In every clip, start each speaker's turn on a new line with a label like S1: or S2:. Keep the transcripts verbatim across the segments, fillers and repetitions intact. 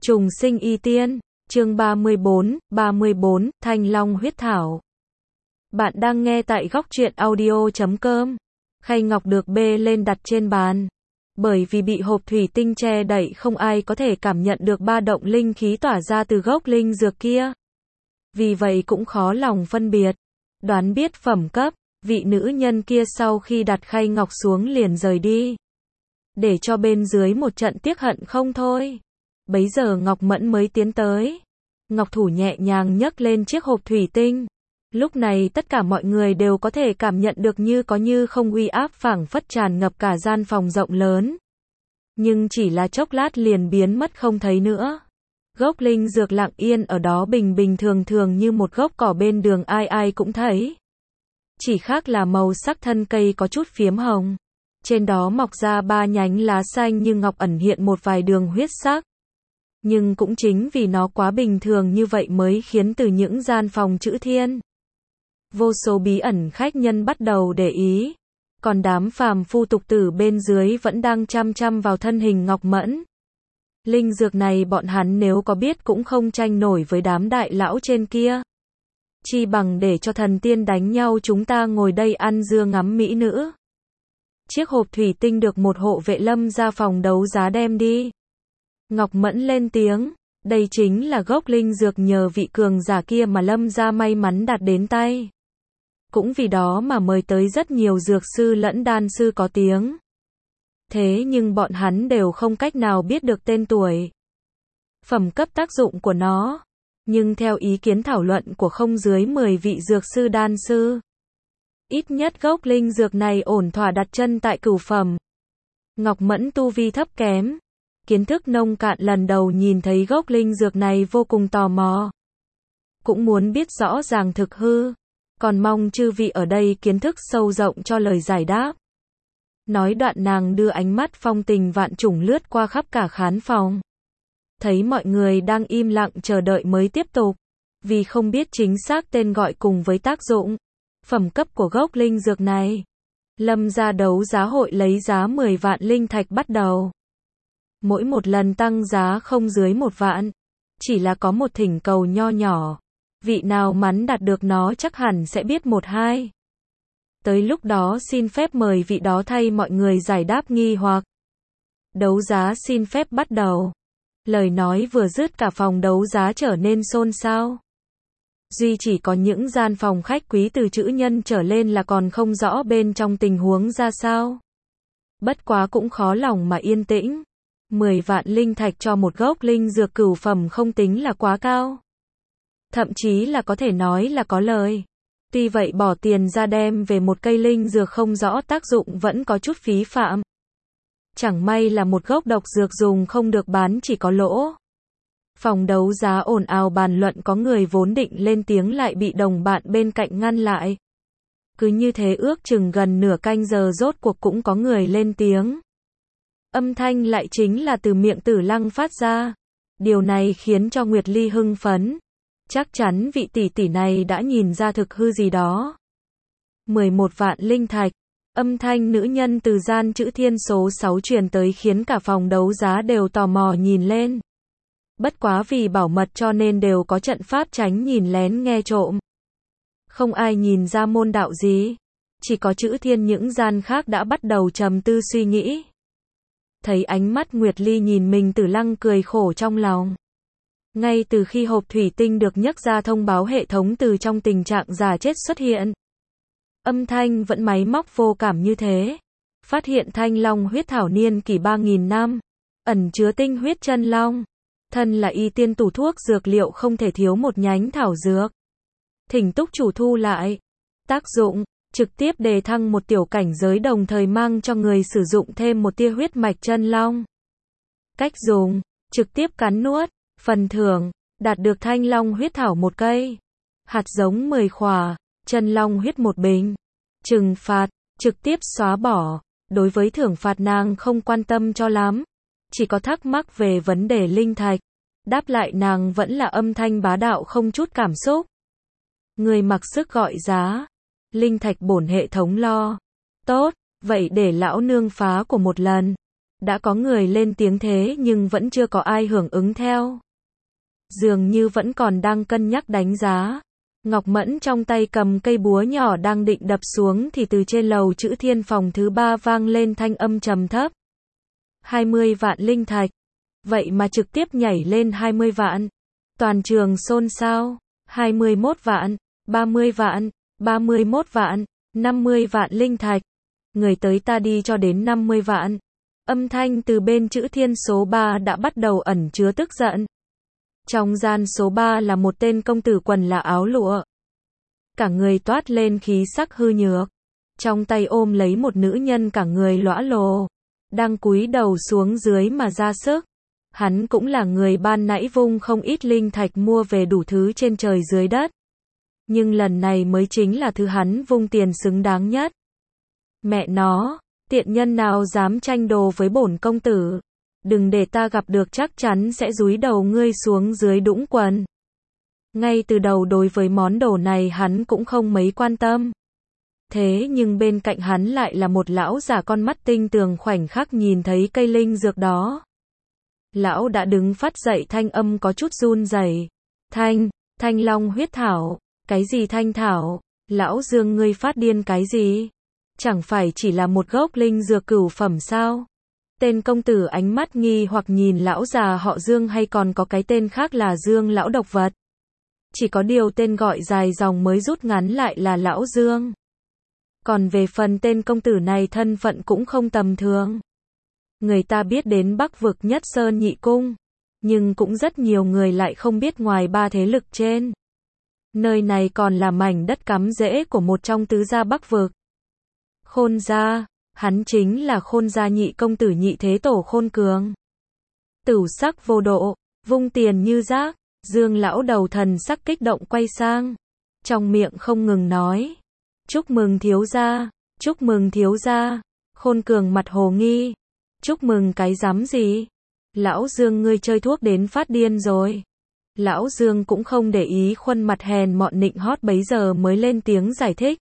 S1: Trùng sinh y tiên, chương ba mươi bốn, ba mươi bốn, Thanh Long huyết thảo. Bạn đang nghe tại góc truyện audio chấm com. Khay ngọc được bê lên đặt trên bàn. Bởi vì bị hộp thủy tinh che đậy không ai có thể cảm nhận được ba động linh khí tỏa ra từ gốc linh dược kia. Vì vậy cũng khó lòng phân biệt, đoán biết phẩm cấp. Vị nữ nhân kia sau khi đặt khay ngọc xuống liền rời đi, để cho bên dưới một trận tiếc hận không thôi. Bấy giờ Ngọc Mẫn mới tiến tới. Ngọc thủ nhẹ nhàng nhấc lên chiếc hộp thủy tinh. Lúc này tất cả mọi người đều có thể cảm nhận được như có như không uy áp phảng phất tràn ngập cả gian phòng rộng lớn. Nhưng chỉ là chốc lát liền biến mất không thấy nữa. Gốc linh dược lặng yên ở đó bình bình thường thường như một gốc cỏ bên đường ai ai cũng thấy. Chỉ khác là màu sắc thân cây có chút phiếm hồng. Trên đó mọc ra ba nhánh lá xanh như ngọc ẩn hiện một vài đường huyết sắc. Nhưng cũng chính vì nó quá bình thường như vậy mới khiến từ những gian phòng chữ thiên, vô số bí ẩn khách nhân bắt đầu để ý. Còn đám phàm phu tục tử bên dưới vẫn đang chăm chăm vào thân hình Ngọc Mẫn. Linh dược này bọn hắn nếu có biết cũng không tranh nổi với đám đại lão trên kia. Chi bằng để cho thần tiên đánh nhau, chúng ta ngồi đây ăn dưa ngắm mỹ nữ. Chiếc hộp thủy tinh được một hộ vệ Lâm ra phòng đấu giá đem đi. Ngọc Mẫn lên tiếng, đây chính là gốc linh dược nhờ vị cường giả kia mà Lâm gia may mắn đạt đến tay. Cũng vì đó mà mời tới rất nhiều dược sư lẫn đan sư có tiếng. Thế nhưng bọn hắn đều không cách nào biết được tên tuổi, phẩm cấp, tác dụng của nó. Nhưng theo ý kiến thảo luận của không dưới mười vị dược sư đan sư, ít nhất gốc linh dược này ổn thỏa đặt chân tại cửu phẩm. Ngọc Mẫn tu vi thấp kém, kiến thức nông cạn, lần đầu nhìn thấy gốc linh dược này vô cùng tò mò. Cũng muốn biết rõ ràng thực hư, còn mong chư vị ở đây kiến thức sâu rộng cho lời giải đáp. Nói đoạn nàng đưa ánh mắt phong tình vạn trùng lướt qua khắp cả khán phòng. Thấy mọi người đang im lặng chờ đợi mới tiếp tục. Vì không biết chính xác tên gọi cùng với tác dụng, phẩm cấp của gốc linh dược này, Lâm gia đấu giá hội lấy giá mười vạn linh thạch bắt đầu. Mỗi một lần tăng giá không dưới một vạn. Chỉ là có một thỉnh cầu nho nhỏ. Vị nào mắn đạt được nó chắc hẳn sẽ biết một hai. Tới lúc đó xin phép mời vị đó thay mọi người giải đáp nghi hoặc. Đấu giá xin phép bắt đầu. Lời nói vừa dứt cả phòng đấu giá trở nên xôn xao. Duy chỉ có những gian phòng khách quý từ chữ nhân trở lên là còn không rõ bên trong tình huống ra sao. Bất quá cũng khó lòng mà yên tĩnh. mười vạn linh thạch cho một gốc linh dược cửu phẩm không tính là quá cao. Thậm chí là có thể nói là có lời. Tuy vậy bỏ tiền ra đem về một cây linh dược không rõ tác dụng vẫn có chút phí phạm. Chẳng may là một gốc độc dược dùng không được bán chỉ có lỗ. Phòng đấu giá ồn ào bàn luận, có người vốn định lên tiếng lại bị đồng bạn bên cạnh ngăn lại. Cứ như thế ước chừng gần nửa canh giờ rốt cuộc cũng có người lên tiếng. Âm thanh lại chính là từ miệng Tử Lăng phát ra. Điều này khiến cho Nguyệt Ly hưng phấn. Chắc chắn vị tỷ tỷ này đã nhìn ra thực hư gì đó. mười một vạn linh thạch. Âm thanh nữ nhân từ gian chữ thiên số sáu truyền tới khiến cả phòng đấu giá đều tò mò nhìn lên. Bất quá vì bảo mật cho nên đều có trận pháp tránh nhìn lén nghe trộm. Không ai nhìn ra môn đạo gì. Chỉ có chữ thiên những gian khác đã bắt đầu trầm tư suy nghĩ. Thấy ánh mắt Nguyệt Ly nhìn mình, Tử Lăng cười khổ trong lòng. Ngay từ khi hộp thủy tinh được nhấc ra thông báo hệ thống từ trong tình trạng giả chết xuất hiện. Âm thanh vẫn máy móc vô cảm như thế. Phát hiện Thanh Long huyết thảo niên kỷ ba nghìn năm. Ẩn chứa tinh huyết chân long. Thân là y tiên tủ thuốc dược liệu không thể thiếu một nhánh thảo dược. Thỉnh túc chủ thu lại. Tác dụng, trực tiếp đề thăng một tiểu cảnh giới đồng thời mang cho người sử dụng thêm một tia huyết mạch chân long. Cách dùng, trực tiếp cắn nuốt. Phần thưởng, đạt được Thanh Long huyết thảo một cây. Hạt giống mười khỏa, chân long huyết một bình. Trừng phạt, trực tiếp xóa bỏ. Đối với thưởng phạt nàng không quan tâm cho lắm. Chỉ có thắc mắc về vấn đề linh thạch. Đáp lại nàng vẫn là âm thanh bá đạo không chút cảm xúc. Người mặc sức gọi giá. Linh thạch bổn hệ thống lo. Tốt, vậy để lão nương phá của một lần. Đã có người lên tiếng thế nhưng vẫn chưa có ai hưởng ứng theo. Dường như vẫn còn đang cân nhắc đánh giá. Ngọc Mẫn trong tay cầm cây búa nhỏ đang định đập xuống thì từ trên lầu Chữ Thiên phòng thứ ba vang lên thanh âm trầm thấp. hai mươi vạn linh thạch. Vậy mà trực tiếp nhảy lên hai mươi vạn. Toàn trường xôn xao. hai mươi mốt vạn, ba mươi vạn, ba mươi mốt vạn, năm mươi vạn linh thạch. Người tới ta đi cho đến năm mươi vạn. Âm thanh từ bên Chữ Thiên số ba đã bắt đầu ẩn chứa tức giận. Trong gian số ba là một tên công tử quần là áo lụa. Cả người toát lên khí sắc hư nhược. Trong tay ôm lấy một nữ nhân cả người lõa lồ. Đang cúi đầu xuống dưới mà ra sức. Hắn cũng là người ban nãy vung không ít linh thạch mua về đủ thứ trên trời dưới đất. Nhưng lần này mới chính là thứ hắn vung tiền xứng đáng nhất. Mẹ nó, tiện nhân nào dám tranh đồ với bổn công tử. Đừng để ta gặp được chắc chắn sẽ dúi đầu ngươi xuống dưới đũng quần. Ngay từ đầu đối với món đồ này hắn cũng không mấy quan tâm. Thế nhưng bên cạnh hắn lại là một lão già con mắt tinh tường khoảnh khắc nhìn thấy cây linh dược đó. Lão đã đứng phát dậy thanh âm có chút run rẩy. Thanh, Thanh Long huyết thảo, cái gì thanh thảo, lão Dương ngươi phát điên cái gì? Chẳng phải chỉ là một gốc linh dược cửu phẩm sao? Tên công tử ánh mắt nghi hoặc nhìn lão già họ Dương hay còn có cái tên khác là Dương lão độc vật. Chỉ có điều tên gọi dài dòng mới rút ngắn lại là lão Dương. Còn về phần tên công tử này thân phận cũng không tầm thường. Người ta biết đến Bắc vực Nhất Sơn Nhị Cung, nhưng cũng rất nhiều người lại không biết ngoài ba thế lực trên. Nơi này còn là mảnh đất cắm rễ của một trong tứ gia Bắc vực. Khôn gia, hắn chính là Khôn gia nhị công tử nhị thế tổ Khôn Cường. Tửu sắc vô độ, vung tiền như rác, Dương lão đầu thần sắc kích động quay sang. Trong miệng không ngừng nói. Chúc mừng thiếu gia, chúc mừng thiếu gia. Khôn Cường mặt hồ nghi. Chúc mừng cái rắm gì? Lão Dương ngươi chơi thuốc đến phát điên rồi. Lão Dương cũng không để ý khuôn mặt hèn mọn nịnh hót bấy giờ mới lên tiếng giải thích.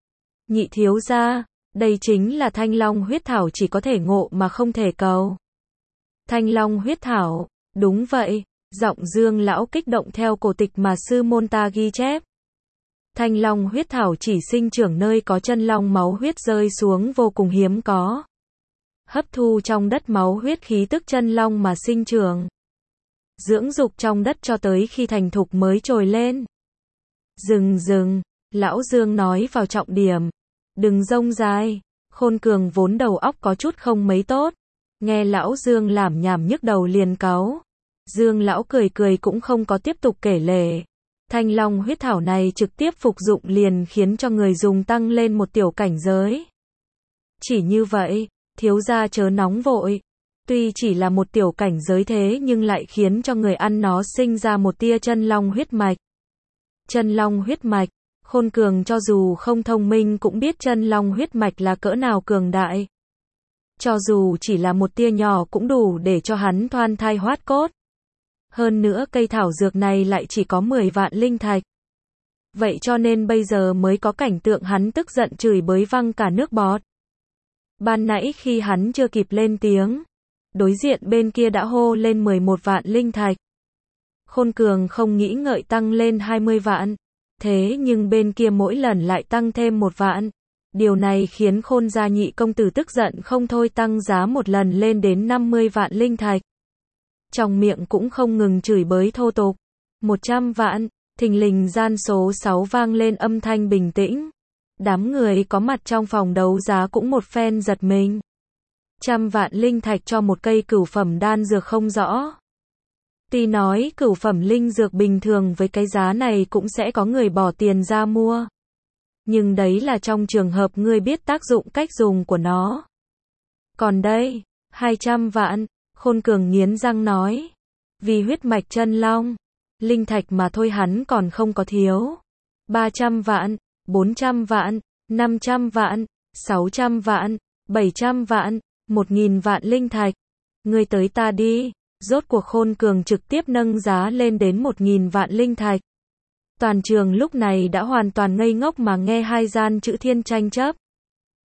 S1: Nhị thiếu gia, đây chính là Thanh Long huyết thảo chỉ có thể ngộ mà không thể cầu. Thanh Long huyết thảo, đúng vậy, giọng Dương lão kích động theo cổ tịch mà sư môn ta ghi chép. Thanh Long huyết thảo chỉ sinh trưởng nơi có chân long máu huyết rơi xuống vô cùng hiếm có. Hấp thu trong đất máu huyết khí tức chân long mà sinh trưởng. Dưỡng dục trong đất cho tới khi thành thục mới trồi lên. Dừng dừng, lão Dương nói vào trọng điểm. Đừng rông dài, Khôn Cường vốn đầu óc có chút không mấy tốt. Nghe lão Dương làm nhảm nhức đầu liền cáu. Dương lão cười cười cũng không có tiếp tục kể lể. Thanh Long huyết thảo này trực tiếp phục dụng liền khiến cho người dùng tăng lên một tiểu cảnh giới. Chỉ như vậy, thiếu gia chớ nóng vội. Tuy chỉ là một tiểu cảnh giới thế nhưng lại khiến cho người ăn nó sinh ra một tia chân long huyết mạch. Chân long huyết mạch, Khôn Cường cho dù không thông minh cũng biết chân long huyết mạch là cỡ nào cường đại. Cho dù chỉ là một tia nhỏ cũng đủ để cho hắn thoan thai hoát cốt. Hơn nữa cây thảo dược này lại chỉ có mười vạn linh thạch. Vậy cho nên bây giờ mới có cảnh tượng hắn tức giận chửi bới văng cả nước bọt. Ban nãy khi hắn chưa kịp lên tiếng, đối diện bên kia đã hô lên mười một vạn linh thạch. Khôn Cường không nghĩ ngợi tăng lên hai mươi vạn. Thế nhưng bên kia mỗi lần lại tăng thêm một vạn. Điều này khiến Khôn gia nhị công tử tức giận không thôi tăng giá một lần lên đến năm mươi vạn linh thạch. Trong miệng cũng không ngừng chửi bới thô tục. một trăm vạn, thình lình gian số sáu vang lên âm thanh bình tĩnh. Đám người có mặt trong phòng đấu giá cũng một phen giật mình. Trăm vạn linh thạch cho một cây cửu phẩm đan dược không rõ. Tuy nói cửu phẩm linh dược bình thường với cái giá này cũng sẽ có người bỏ tiền ra mua. Nhưng đấy là trong trường hợp ngươi biết tác dụng cách dùng của nó. Còn đây, hai trăm vạn, Khôn Cường nghiến răng nói. Vì huyết mạch chân long, linh thạch mà thôi hắn còn không có thiếu. ba trăm vạn, bốn trăm vạn, năm trăm vạn, sáu trăm vạn, bảy trăm vạn, một nghìn vạn linh thạch. Ngươi tới ta đi. Rốt cuộc Khôn Cường trực tiếp nâng giá lên đến một nghìn vạn linh thạch. Toàn trường lúc này đã hoàn toàn ngây ngốc mà nghe hai gian Chữ Thiên tranh chấp.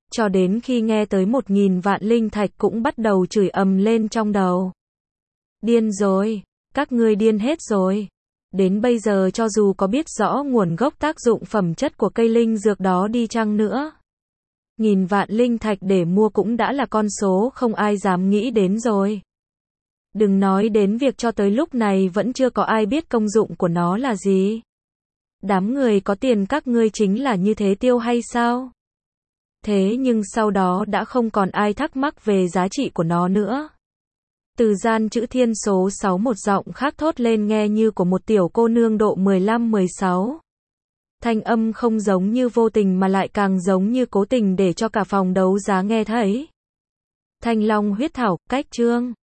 S1: cho đến khi nghe tới một nghìn vạn linh thạch cũng bắt đầu chửi ầm lên trong đầu. Điên rồi, các ngươi điên hết rồi. Đến bây giờ cho dù có biết rõ nguồn gốc tác dụng phẩm chất của cây linh dược đó đi chăng nữa, nghìn vạn linh thạch để mua cũng đã là con số không ai dám nghĩ đến rồi. Đừng nói đến việc cho tới lúc này vẫn chưa có ai biết công dụng của nó là gì. Đám người có tiền các ngươi chính là như thế tiêu hay sao? Thế nhưng sau đó đã không còn ai thắc mắc về giá trị của nó nữa. Từ gian chữ thiên số sáu một giọng khác thốt lên nghe như của một tiểu cô nương độ mười lăm mười sáu. Thanh âm không giống như vô tình mà lại càng giống như cố tình để cho cả phòng đấu giá nghe thấy. Thanh Long huyết thảo, cách chương